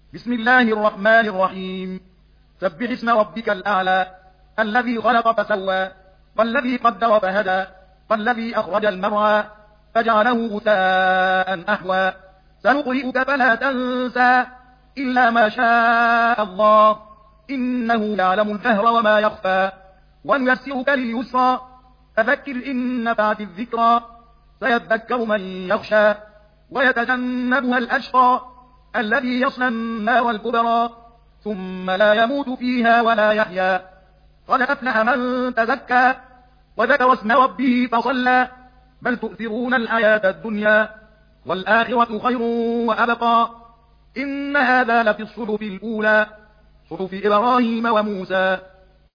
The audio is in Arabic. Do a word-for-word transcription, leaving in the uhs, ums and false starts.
بسم الله الرحمن الرحيم. سبح اسم ربك الأعلى الذي خلق فسوى والذي قدر فهدى والذي أخرج المرعى فجعله غثاء أحوى سنقرئك فلا تنسى إلا ما شاء الله إنه يعلم الجهر وما يخفى ونيسرك لليسرى فذكر إن نفعت الذكرى سيذكر من يخشى ويتجنبها الأشقى الذي يصلى النار الكبرى ثم لا يموت فيها ولا يحيا قد أفلح من تزكى وذكر اسم ربه فصلى بل تؤثرون الحياة الدنيا والآخرة خير وأبقى إن هذا لفي الصحف الأولى صحف إبراهيم وموسى.